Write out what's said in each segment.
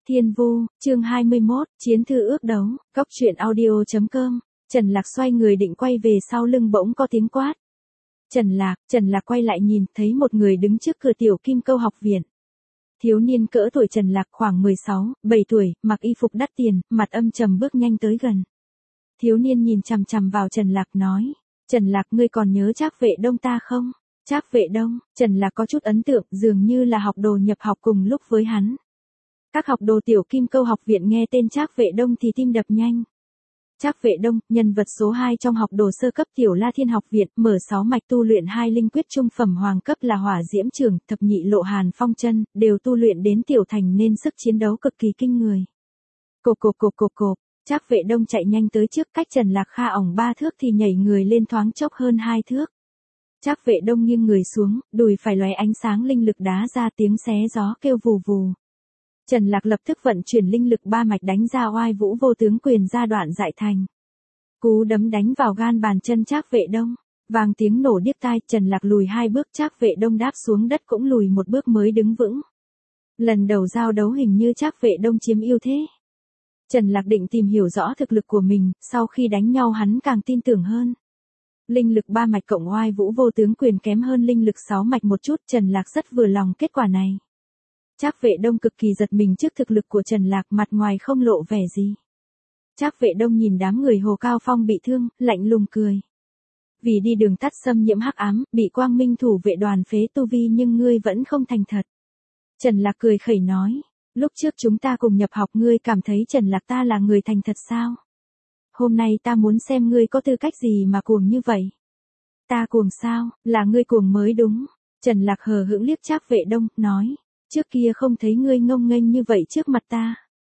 Thiên Vu, chương 21, Chiến thư ước đấu, Cốc truyện audio.com. Trần Lạc xoay người định quay về sau lưng bỗng có tiếng quát. Trần Lạc quay lại nhìn, thấy một người đứng trước cửa Tiểu Kim Câu học viện. Thiếu niên cỡ tuổi Trần Lạc khoảng 16, 7 tuổi, mặc y phục đắt tiền, mặt âm trầm bước nhanh tới gần. Thiếu niên nhìn chằm chằm vào Trần Lạc nói, Trần Lạc ngươi còn nhớ Trác Vệ Đông ta không? Trác Vệ Đông, Trần Lạc có chút ấn tượng, dường như là học đồ nhập học cùng lúc với hắn. Các học đồ Tiểu Kim Câu học viện nghe tên Trác Vệ Đông thì tim đập nhanh. Trác Vệ Đông, nhân vật số 2 trong học đồ sơ cấp Tiểu La Thiên học viện, mở 6 mạch tu luyện 2 linh quyết trung phẩm hoàng cấp là Hỏa Diễm Trường, Thập Nhị Lộ Hàn Phong Chân, đều tu luyện đến tiểu thành nên sức chiến đấu cực kỳ kinh người. Cộp. Trác Vệ Đông chạy nhanh tới trước, cách Trần Lạc Kha ỏng 3 thước thì nhảy người lên thoáng chốc hơn 2 thước. Trác Vệ Đông nghiêng người xuống, đùi phải lóe ánh sáng linh lực đá ra, tiếng xé gió kêu vù vù. Trần Lạc lập tức vận chuyển linh lực 3 mạch đánh ra Oai Vũ Vô Tướng Quyền ra đoạn dại thành. Cú đấm đánh vào gan bàn chân Trác Vệ Đông, vang tiếng nổ điếc tai, Trần Lạc lùi 2 bước, Trác Vệ Đông đáp xuống đất cũng lùi 1 bước mới đứng vững. Lần đầu giao đấu hình như Trác Vệ Đông chiếm ưu thế. Trần Lạc định tìm hiểu rõ thực lực của mình, sau khi đánh nhau hắn càng tin tưởng hơn. Linh lực 3 mạch cộng Oai Vũ Vô Tướng Quyền kém hơn linh lực 6 mạch một chút, Trần Lạc rất vừa lòng kết quả này. Trác Vệ Đông cực kỳ giật mình trước thực lực của Trần Lạc, mặt ngoài không lộ vẻ gì. Trác Vệ Đông nhìn đám người Hồ Cao Phong bị thương, lạnh lùng cười. Vì đi đường tắt xâm nhiễm hắc ám, bị Quang Minh thủ vệ đoàn phế tu vi nhưng ngươi vẫn không thành thật. Trần Lạc cười khẩy nói, lúc trước chúng ta cùng nhập học ngươi cảm thấy Trần Lạc ta là người thành thật sao? Hôm nay ta muốn xem ngươi có tư cách gì mà cuồng như vậy. Ta cuồng sao, là ngươi cuồng mới đúng. Trần Lạc hờ hững liếc Trác Vệ Đông, nói, trước kia không thấy ngươi ngông nghênh như vậy trước mặt ta.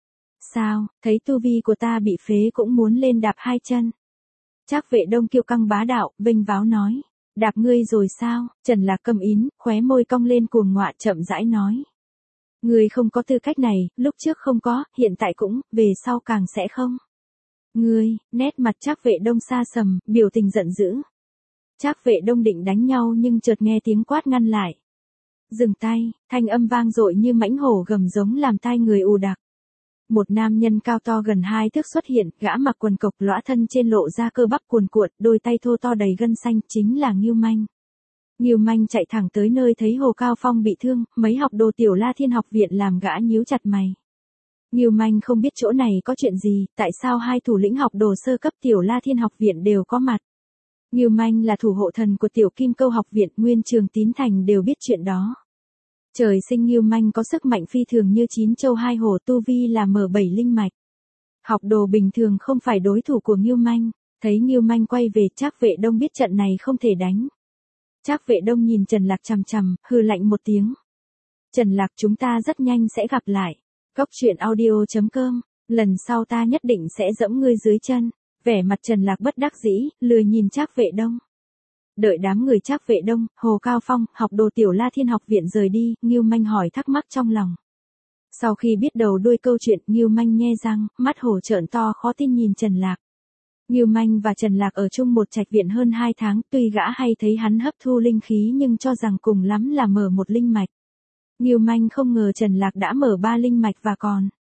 Sao, thấy tu vi của ta bị phế cũng muốn lên đạp 2 chân. Trác Vệ Đông kiêu căng bá đạo, vênh váo nói, đạp ngươi rồi sao? Trần Lạc câm ín, khóe môi cong lên cuồng ngọa, chậm rãi nói. Ngươi không có tư cách này, lúc trước không có, hiện tại cũng, về sau càng sẽ không. Ngươi, nét mặt Trác Vệ Đông xa sầm, biểu tình giận dữ. Trác Vệ Đông định đánh nhau nhưng chợt nghe tiếng quát ngăn lại. Dừng tay, thanh âm vang dội như mãnh hổ gầm giống làm tai người ù đặc. Một nam nhân cao to gần 2 thước xuất hiện, gã mặc quần cộc lõa thân trên lộ ra cơ bắp cuồn cuộn, đôi tay thô to đầy gân xanh, chính là Ngưu Manh. Ngưu Manh chạy thẳng tới nơi thấy Hồ Cao Phong bị thương, mấy học đồ Tiểu La Thiên học viện làm gã nhíu chặt mày. Ngưu Manh không biết chỗ này có chuyện gì, tại sao 2 thủ lĩnh học đồ sơ cấp Tiểu La Thiên học viện đều có mặt. Ngưu Manh là thủ hộ thần của Tiểu Kim Câu học viện, Nguyên Trường Tín Thành đều biết chuyện đó. Trời sinh Ngưu Manh có sức mạnh phi thường như 9 châu 2 hổ, tu vi là M7 linh mạch. Học đồ bình thường không phải đối thủ của Ngưu Manh, thấy Ngưu Manh quay về, Trác Vệ Đông biết trận này không thể đánh. Trác Vệ Đông nhìn Trần Lạc chằm chằm, hừ lạnh một tiếng. Trần Lạc, chúng ta rất nhanh sẽ gặp lại. Cốc truyện audio.com, lần sau ta nhất định sẽ giẫm ngươi dưới chân. Vẻ mặt Trần Lạc bất đắc dĩ, lười nhìn Trác Vệ Đông. Đợi đám người Trác Vệ Đông, Hồ Cao Phong, học đồ Tiểu La Thiên học viện rời đi, Ngưu Manh hỏi thắc mắc trong lòng. Sau khi biết đầu đuôi câu chuyện, Ngưu Manh nhe răng, mắt hổ trợn to khó tin nhìn Trần Lạc. Ngưu Manh và Trần Lạc ở chung một trạch viện hơn 2 tháng, tuy gã hay thấy hắn hấp thu linh khí nhưng cho rằng cùng lắm là mở một linh mạch. Ngưu Manh không ngờ Trần Lạc đã mở 3 linh mạch và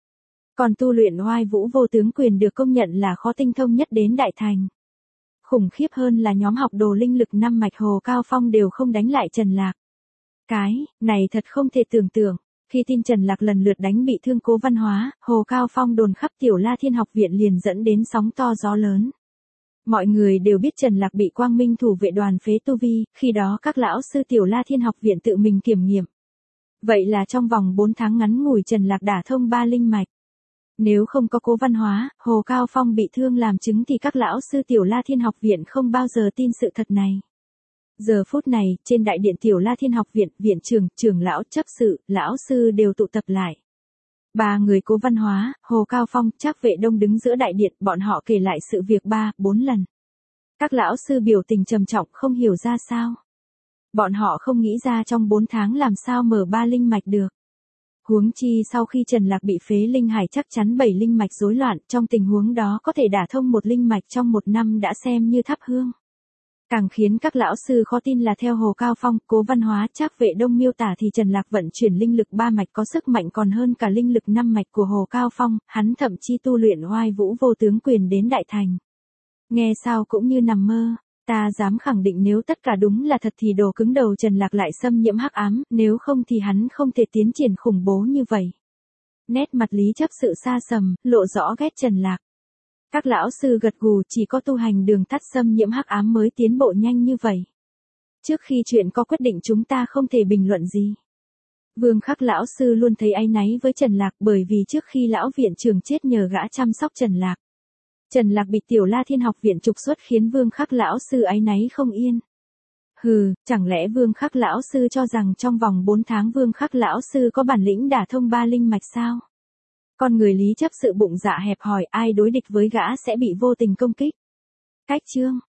còn tu luyện Oai Vũ Vô Tướng Quyền được công nhận là khó tinh thông nhất đến đại thành. Khủng khiếp hơn là nhóm học đồ linh lực 5 mạch Hồ Cao Phong đều không đánh lại Trần Lạc. Cái này thật không thể tưởng tượng. Khi tin Trần Lạc lần lượt đánh bị thương Cố Văn Hóa, Hồ Cao Phong đồn khắp Tiểu La Thiên học viện liền dẫn đến sóng to gió lớn. Mọi người đều biết Trần Lạc bị Quang Minh thủ vệ đoàn phế tu vi, khi đó các lão sư Tiểu La Thiên học viện tự mình kiểm nghiệm. Vậy là trong vòng 4 tháng ngắn ngủi Trần Lạc đả thông 3 linh mạch. Nếu không có Cố Văn Hóa, Hồ Cao Phong bị thương làm chứng thì các lão sư Tiểu La Thiên học viện không bao giờ tin sự thật này. Giờ phút này, trên đại điện Tiểu La Thiên học viện, viện trưởng, trưởng lão, chấp sự, lão sư đều tụ tập lại. 3 người Cố Văn Hóa, Hồ Cao Phong, Trác Vệ Đông đứng giữa đại điện, bọn họ kể lại sự việc 3-4 lần. Các lão sư biểu tình trầm trọng không hiểu ra sao. Bọn họ không nghĩ ra trong 4 tháng làm sao mở 3 linh mạch được. Huống chi sau khi Trần Lạc bị phế linh hải chắc chắn 7 linh mạch rối loạn, trong tình huống đó có thể đả thông một linh mạch trong 1 năm đã xem như thắp hương. Càng khiến các lão sư khó tin là theo Hồ Cao Phong, Cố Văn Hóa, Trác Vệ Đông miêu tả thì Trần Lạc vận chuyển linh lực 3 mạch có sức mạnh còn hơn cả linh lực 5 mạch của Hồ Cao Phong, hắn thậm chí tu luyện Oai Vũ Vô Tướng Quyền đến đại thành. Nghe sao cũng như nằm mơ, ta dám khẳng định nếu tất cả đúng là thật thì đồ cứng đầu Trần Lạc lại xâm nhiễm hắc ám, nếu không thì hắn không thể tiến triển khủng bố như vậy. Nét mặt Lý Chấp Sự xa sầm, lộ rõ ghét Trần Lạc. Các lão sư gật gù, chỉ có tu hành đường tắt xâm nhiễm hắc ám mới tiến bộ nhanh như vậy. Trước khi chuyện có quyết định chúng ta không thể bình luận gì. Vương Khắc lão sư luôn thấy áy náy với Trần Lạc bởi vì trước khi lão viện trưởng chết nhờ gã chăm sóc Trần Lạc. Trần Lạc bị Tiểu La Thiên học viện trục xuất khiến Vương Khắc lão sư áy náy không yên. Hừ, chẳng lẽ Vương Khắc lão sư cho rằng trong vòng 4 tháng Vương Khắc lão sư có bản lĩnh đả thông 3 linh mạch sao? Con người Lý Chấp Sự bụng dạ hẹp hòi, ai đối địch với gã sẽ bị vô tình công kích. Cách chương